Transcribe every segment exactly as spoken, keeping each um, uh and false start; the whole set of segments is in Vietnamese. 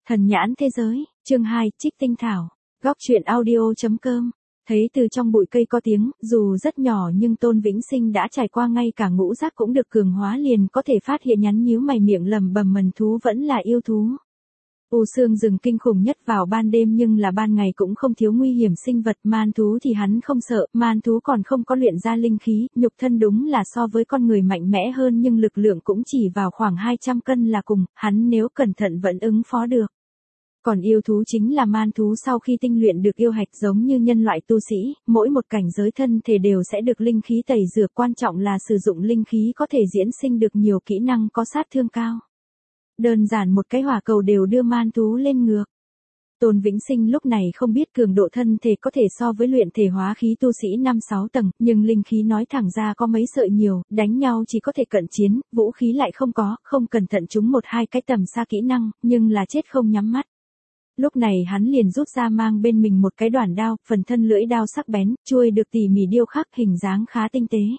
Thần nhãn thế giới, chương hai, Trích tinh thảo. Góc truyện audio.com. Thấy từ trong bụi cây có tiếng, dù rất nhỏ nhưng Tôn Vĩnh Sinh đã trải qua ngay cả ngũ giác cũng được cường hóa liền có thể phát hiện, nhắn nhíu mày miệng lầm bầm mần thú vẫn là yêu thú. U xương rừng kinh khủng nhất vào ban đêm nhưng là ban ngày cũng không thiếu nguy hiểm sinh vật. Man thú thì hắn không sợ, man thú còn không có luyện ra linh khí, nhục thân đúng là so với con người mạnh mẽ hơn nhưng lực lượng cũng chỉ vào khoảng hai trăm cân là cùng, hắn nếu cẩn thận vẫn ứng phó được. Còn yêu thú chính là man thú sau khi tinh luyện được yêu hạch, giống như nhân loại tu sĩ, mỗi một cảnh giới thân thể đều sẽ được linh khí tẩy rửa, quan trọng là sử dụng linh khí có thể diễn sinh được nhiều kỹ năng có sát thương cao. Đơn giản một cái hỏa cầu đều đưa man thú lên ngược. Tôn Vĩnh Sinh lúc này không biết cường độ thân thể có thể so với luyện thể hóa khí tu sĩ năm sáu tầng, nhưng linh khí nói thẳng ra có mấy sợi nhiều, đánh nhau chỉ có thể cận chiến, vũ khí lại không có, không cẩn thận trúng một hai cái tầm xa kỹ năng, nhưng là chết không nhắm mắt. Lúc này hắn liền rút ra mang bên mình một cái đoản đao, phần thân lưỡi đao sắc bén, chuôi được tỉ mỉ điêu khắc, hình dáng khá tinh tế.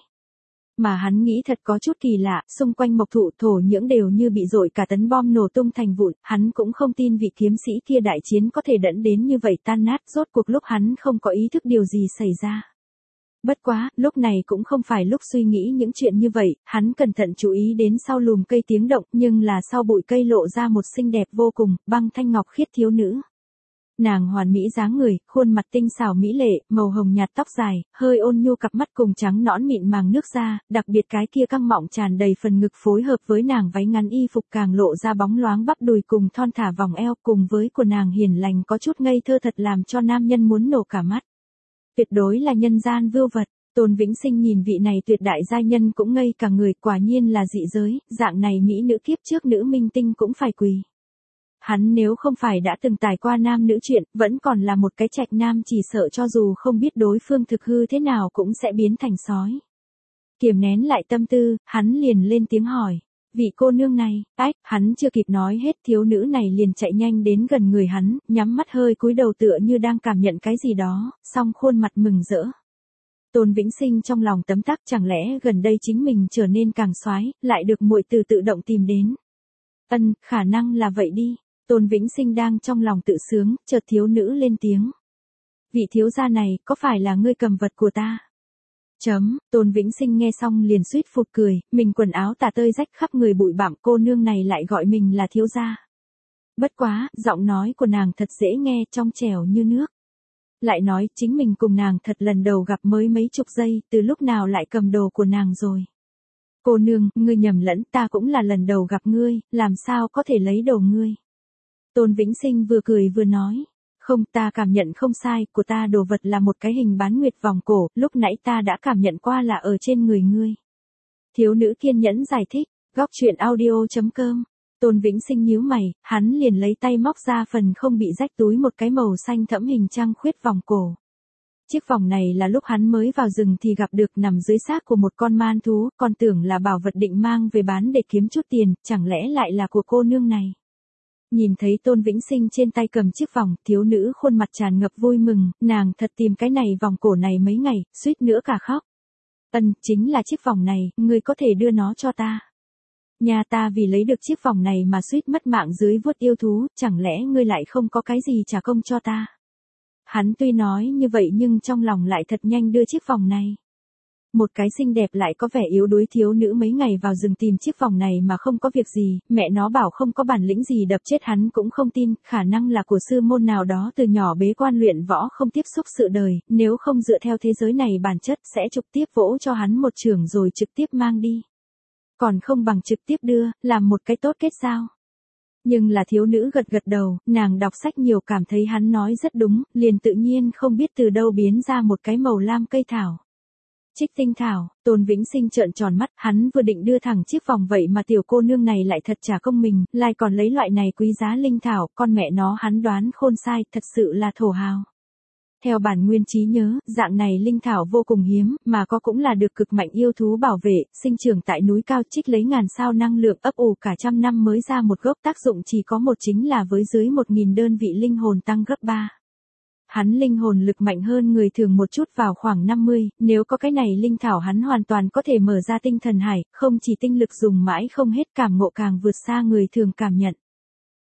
Mà hắn nghĩ thật có chút kỳ lạ, xung quanh mộc thụ thổ nhưỡng đều như bị dội cả tấn bom nổ tung thành vụn, hắn cũng không tin vị kiếm sĩ kia đại chiến có thể đẫn đến như vậy tan nát, rốt cuộc lúc hắn không có ý thức điều gì xảy ra. Bất quá, lúc này cũng không phải lúc suy nghĩ những chuyện như vậy, hắn cẩn thận chú ý đến sau lùm cây tiếng động, nhưng là sau bụi cây lộ ra một xinh đẹp vô cùng, băng thanh ngọc khiết thiếu nữ. Nàng hoàn mỹ dáng người, khuôn mặt tinh xảo mỹ lệ, màu hồng nhạt tóc dài, hơi ôn nhu cặp mắt cùng trắng nõn mịn màng nước da, đặc biệt cái kia căng mọng tràn đầy phần ngực phối hợp với nàng váy ngắn y phục càng lộ ra bóng loáng bắp đùi cùng thon thả vòng eo, cùng với của nàng hiền lành có chút ngây thơ thật làm cho nam nhân muốn nổ cả mắt. Tuyệt đối là nhân gian vưu vật. Tôn Vĩnh Sinh nhìn vị này tuyệt đại giai nhân cũng ngây cả người, quả nhiên là dị giới, dạng này mỹ nữ kiếp trước nữ minh tinh cũng phải quỳ. Hắn nếu không phải đã từng trải qua nam nữ chuyện, vẫn còn là một cái trạch nam, chỉ sợ cho dù không biết đối phương thực hư thế nào cũng sẽ biến thành sói. Kiềm nén lại tâm tư, hắn liền lên tiếng hỏi. Vị cô nương này, ách, hắn chưa kịp nói hết, thiếu nữ này liền chạy nhanh đến gần người hắn, nhắm mắt hơi cúi đầu tựa như đang cảm nhận cái gì đó, song khuôn mặt mừng rỡ. Tôn Vĩnh Sinh trong lòng tấm tắc, chẳng lẽ gần đây chính mình trở nên càng soái, lại được muội từ tự động tìm đến. Ân, khả năng là vậy đi. Tôn Vĩnh Sinh đang trong lòng tự sướng, chợt thiếu nữ lên tiếng. Vị thiếu gia này, có phải là ngươi cầm vật của ta? Chấm, Tôn Vĩnh Sinh nghe xong liền suýt phụt cười, mình quần áo tả tơi rách khắp người bụi bặm, cô nương này lại gọi mình là thiếu gia. Bất quá, giọng nói của nàng thật dễ nghe, trong trẻo như nước. Lại nói, chính mình cùng nàng thật lần đầu gặp mới mấy chục giây, từ lúc nào lại cầm đồ của nàng rồi. Cô nương, ngươi nhầm lẫn, ta cũng là lần đầu gặp ngươi, làm sao có thể lấy đồ ngươi. Tôn Vĩnh Sinh vừa cười vừa nói. Không, ta cảm nhận không sai, của ta đồ vật là một cái hình bán nguyệt vòng cổ, lúc nãy ta đã cảm nhận qua là ở trên người ngươi. Thiếu nữ kiên nhẫn giải thích, góc truyện audio.com. Tôn Vĩnh Sinh nhíu mày, hắn liền lấy tay móc ra phần không bị rách túi một cái màu xanh thẫm hình trăng khuyết vòng cổ. Chiếc vòng này là lúc hắn mới vào rừng thì gặp được, nằm dưới xác của một con man thú, còn tưởng là bảo vật định mang về bán để kiếm chút tiền, chẳng lẽ lại là của cô nương này. Nhìn thấy Tôn Vĩnh Sinh trên tay cầm chiếc vòng, thiếu nữ khuôn mặt tràn ngập vui mừng, nàng thật tìm cái này vòng cổ này mấy ngày, suýt nữa cả khóc. Ân, chính là chiếc vòng này, ngươi có thể đưa nó cho ta. Nhà ta vì lấy được chiếc vòng này mà suýt mất mạng dưới vuốt yêu thú, chẳng lẽ ngươi lại không có cái gì trả công cho ta? Hắn tuy nói như vậy nhưng trong lòng lại thật nhanh đưa chiếc vòng này. Một cái xinh đẹp lại có vẻ yếu đuối thiếu nữ mấy ngày vào rừng tìm chiếc vòng này mà không có việc gì, mẹ nó bảo không có bản lĩnh gì đập chết hắn cũng không tin, khả năng là của sư môn nào đó từ nhỏ bế quan luyện võ không tiếp xúc sự đời, nếu không dựa theo thế giới này bản chất sẽ trực tiếp vỗ cho hắn một chưởng rồi trực tiếp mang đi. Còn không bằng trực tiếp đưa, làm một cái tốt kết giao. Nhưng là thiếu nữ gật gật đầu, nàng đọc sách nhiều cảm thấy hắn nói rất đúng, liền tự nhiên không biết từ đâu biến ra một cái màu lam cây thảo. Trích tinh thảo. Tôn Vĩnh Sinh trợn tròn mắt, hắn vừa định đưa thẳng chiếc vòng vậy mà tiểu cô nương này lại thật trả công mình, lại còn lấy loại này quý giá linh thảo, con mẹ nó hắn đoán khôn sai, thật sự là thổ hào. Theo bản nguyên trí nhớ, dạng này linh thảo vô cùng hiếm, mà có cũng là được cực mạnh yêu thú bảo vệ, sinh trưởng tại núi cao, trích lấy ngàn sao năng lượng, ấp ủ cả trăm năm mới ra một gốc, tác dụng chỉ có một, chính là với dưới một nghìn đơn vị linh hồn tăng gấp ba. Hắn linh hồn lực mạnh hơn người thường một chút, vào khoảng năm mươi, nếu có cái này linh thảo hắn hoàn toàn có thể mở ra tinh thần hải, không chỉ tinh lực dùng mãi không hết, cảm ngộ càng vượt xa người thường cảm nhận.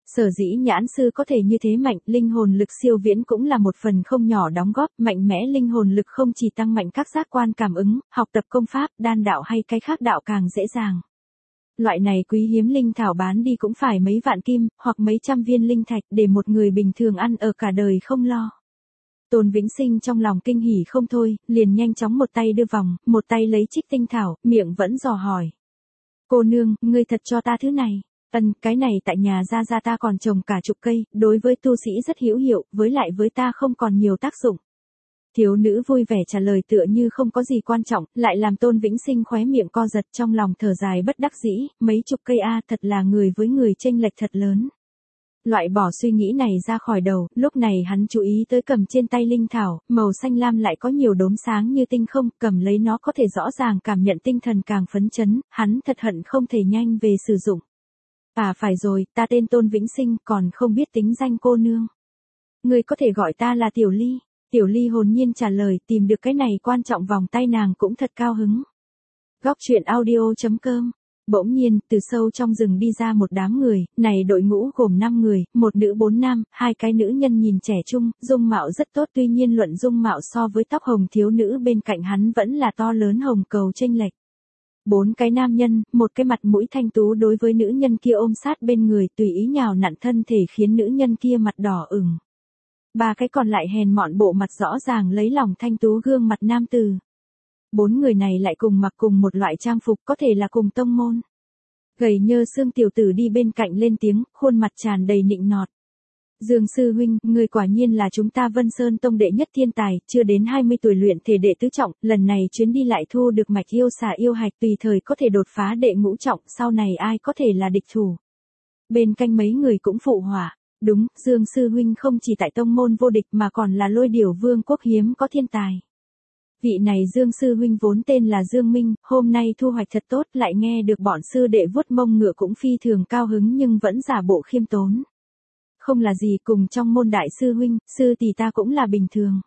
Sở dĩ nhãn sư có thể như thế mạnh, linh hồn lực siêu viễn cũng là một phần không nhỏ đóng góp, mạnh mẽ linh hồn lực không chỉ tăng mạnh các giác quan cảm ứng, học tập công pháp, đan đạo hay cái khác đạo càng dễ dàng. Loại này quý hiếm linh thảo bán đi cũng phải mấy vạn kim, hoặc mấy trăm viên linh thạch để một người bình thường ăn ở cả đời không lo. Tôn Vĩnh Sinh trong lòng kinh hỉ không thôi, liền nhanh chóng một tay đưa vòng, một tay lấy trích tinh thảo, miệng vẫn dò hỏi. Cô nương, ngươi thật cho ta thứ này. Ân, cái này tại nhà gia gia ta còn trồng cả chục cây, đối với tu sĩ rất hữu hiệu, với lại với ta không còn nhiều tác dụng. Thiếu nữ vui vẻ trả lời tựa như không có gì quan trọng, lại làm Tôn Vĩnh Sinh khóe miệng co giật trong lòng thở dài bất đắc dĩ, mấy chục cây a thật là người với người chênh lệch thật lớn. Loại bỏ suy nghĩ này ra khỏi đầu, lúc này hắn chú ý tới cầm trên tay linh thảo, màu xanh lam lại có nhiều đốm sáng như tinh không, cầm lấy nó có thể rõ ràng cảm nhận tinh thần càng phấn chấn, hắn thật hận không thể nhanh về sử dụng. À phải rồi, ta tên Tôn Vĩnh Sinh, còn không biết tính danh cô nương. Người có thể gọi ta là Tiểu Ly. Tiểu Ly hồn nhiên trả lời, tìm được cái này quan trọng vòng tay nàng cũng thật cao hứng. Góc truyện audio chấm com. Bỗng nhiên, từ sâu trong rừng đi ra một đám người, này đội ngũ gồm năm người, một nữ bốn nam, hai cái nữ nhân nhìn trẻ trung, dung mạo rất tốt, tuy nhiên luận dung mạo so với tóc hồng thiếu nữ bên cạnh hắn vẫn là to lớn hồng cầu chênh lệch. Bốn cái nam nhân, một cái mặt mũi thanh tú đối với nữ nhân kia ôm sát bên người, tùy ý nhào nặn thân thể khiến nữ nhân kia mặt đỏ ửng. Ba cái còn lại hèn mọn bộ mặt rõ ràng lấy lòng thanh tú gương mặt nam tử. Bốn người này lại cùng mặc cùng một loại trang phục, có thể là cùng tông môn. Gầy nhơ xương tiểu tử đi bên cạnh lên tiếng, khuôn mặt tràn đầy nịnh nọt. Dương sư huynh, người quả nhiên là chúng ta Vân Sơn tông đệ nhất thiên tài, chưa đến hai mươi tuổi luyện thể đệ tứ trọng, lần này chuyến đi lại thu được mạch yêu xà yêu hạch, tùy thời có thể đột phá đệ ngũ trọng, sau này ai có thể là địch thủ. Bên cạnh mấy người cũng phụ họa. Đúng, Dương sư huynh không chỉ tại tông môn vô địch mà còn là Lôi Điểu Vương quốc hiếm có thiên tài. Vị này Dương sư huynh vốn tên là Dương Minh, hôm nay thu hoạch thật tốt, lại nghe được bọn sư đệ vuốt mông ngựa cũng phi thường cao hứng nhưng vẫn giả bộ khiêm tốn. Không là gì, cùng trong môn đại sư huynh, sư tỷ ta cũng là bình thường.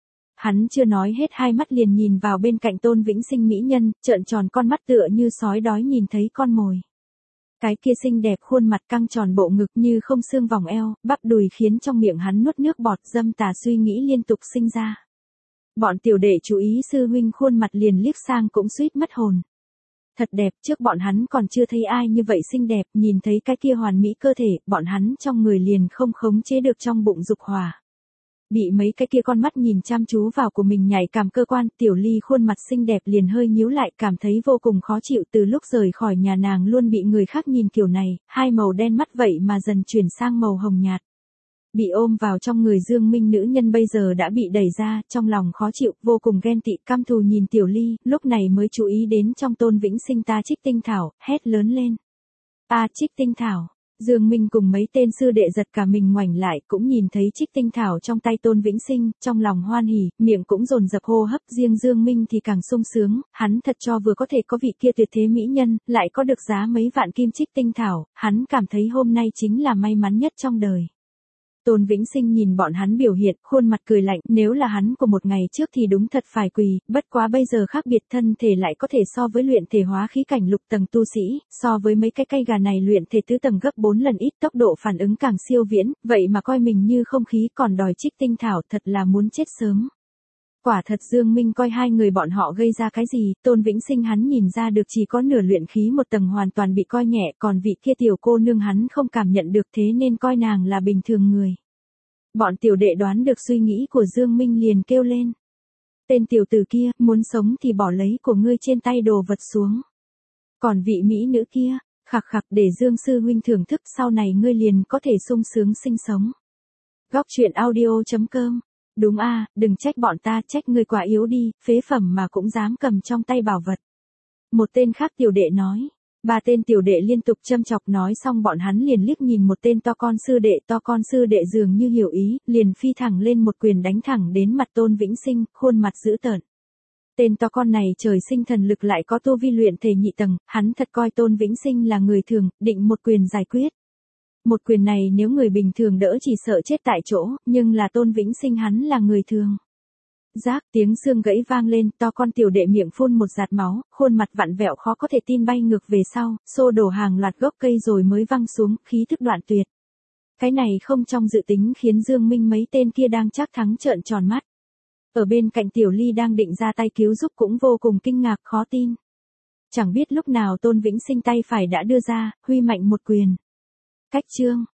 Hắn chưa nói hết, hai mắt liền nhìn vào bên cạnh Tôn Vĩnh Sinh mỹ nhân, trợn tròn con mắt tựa như sói đói nhìn thấy con mồi. Cái kia xinh đẹp khuôn mặt căng tròn bộ ngực như không xương vòng eo, bắp đùi khiến trong miệng hắn nuốt nước bọt, dâm tà suy nghĩ liên tục sinh ra. Bọn tiểu đệ chú ý sư huynh khuôn mặt liền liếc sang cũng suýt mất hồn. Thật đẹp, trước bọn hắn còn chưa thấy ai như vậy xinh đẹp, nhìn thấy cái kia hoàn mỹ cơ thể, bọn hắn trong người liền không khống chế được trong bụng dục hỏa. Bị mấy cái kia con mắt nhìn chăm chú vào của mình nhạy cảm cơ quan, Tiểu Ly khuôn mặt xinh đẹp liền hơi nhíu lại, cảm thấy vô cùng khó chịu, từ lúc rời khỏi nhà nàng luôn bị người khác nhìn kiểu này, hai màu đen mắt vậy mà dần chuyển sang màu hồng nhạt. Bị ôm vào trong người Dương Minh nữ nhân bây giờ đã bị đẩy ra, trong lòng khó chịu, vô cùng ghen tị, căm thù nhìn Tiểu Ly, lúc này mới chú ý đến trong Tôn Vĩnh Sinh ta trích tinh thảo, hét lớn lên. Ta trích tinh thảo. Dương Minh cùng mấy tên sư đệ giật cả mình ngoảnh lại, cũng nhìn thấy trích tinh thảo trong tay Tôn Vĩnh Sinh, trong lòng hoan hỉ, miệng cũng dồn dập hô hấp, riêng Dương Minh thì càng sung sướng, hắn thật cho vừa có thể có vị kia tuyệt thế mỹ nhân, lại có được giá mấy vạn kim trích tinh thảo, hắn cảm thấy hôm nay chính là may mắn nhất trong đời. Tôn Vĩnh Sinh nhìn bọn hắn biểu hiện, khuôn mặt cười lạnh, nếu là hắn của một ngày trước thì đúng thật phải quỳ, bất quá bây giờ khác biệt, thân thể lại có thể so với luyện thể hóa khí cảnh lục tầng tu sĩ, so với mấy cái cây gà này luyện thể tứ tầng gấp bốn lần ít, tốc độ phản ứng càng siêu viễn, vậy mà coi mình như không khí còn đòi trích tinh thảo, thật là muốn chết sớm. Quả thật Dương Minh coi hai người bọn họ gây ra cái gì, Tôn Vĩnh Sinh hắn nhìn ra được chỉ có nửa luyện khí một tầng hoàn toàn bị coi nhẹ, còn vị kia tiểu cô nương hắn không cảm nhận được, thế nên coi nàng là bình thường người. Bọn tiểu đệ đoán được suy nghĩ của Dương Minh liền kêu lên. Tên tiểu tử kia, muốn sống thì bỏ lấy của ngươi trên tay đồ vật xuống. Còn vị mỹ nữ kia, khặc khặc để Dương sư huynh thưởng thức, sau này ngươi liền có thể sung sướng sinh sống. Góc truyện audio chấm com. Đúng a, à, đừng trách bọn ta, trách ngươi quá yếu đi, phế phẩm mà cũng dám cầm trong tay bảo vật. Một tên khác tiểu đệ nói. Ba tên tiểu đệ liên tục châm chọc nói xong bọn hắn liền liếc nhìn một tên to con sư đệ, to con sư đệ dường như hiểu ý, liền phi thẳng lên một quyền đánh thẳng đến mặt Tôn Vĩnh Sinh, khuôn mặt dữ tợn. Tên to con này trời sinh thần lực lại có tu vi luyện thể nhị tầng, hắn thật coi Tôn Vĩnh Sinh là người thường, định một quyền giải quyết. Một quyền này nếu người bình thường đỡ chỉ sợ chết tại chỗ, nhưng là Tôn Vĩnh Sinh hắn là người thường. Rác, tiếng xương gãy vang lên, to con tiểu đệ miệng phun một giạt máu, khuôn mặt vặn vẹo khó có thể tin bay ngược về sau, xô đổ hàng loạt gốc cây rồi mới văng xuống, khí thức đoạn tuyệt. Cái này không trong dự tính khiến Dương Minh mấy tên kia đang chắc thắng trợn tròn mắt. Ở bên cạnh Tiểu Ly đang định ra tay cứu giúp cũng vô cùng kinh ngạc khó tin. Chẳng biết lúc nào Tôn Vĩnh Sinh tay phải đã đưa ra, huy mạnh một quyền. Cách chương.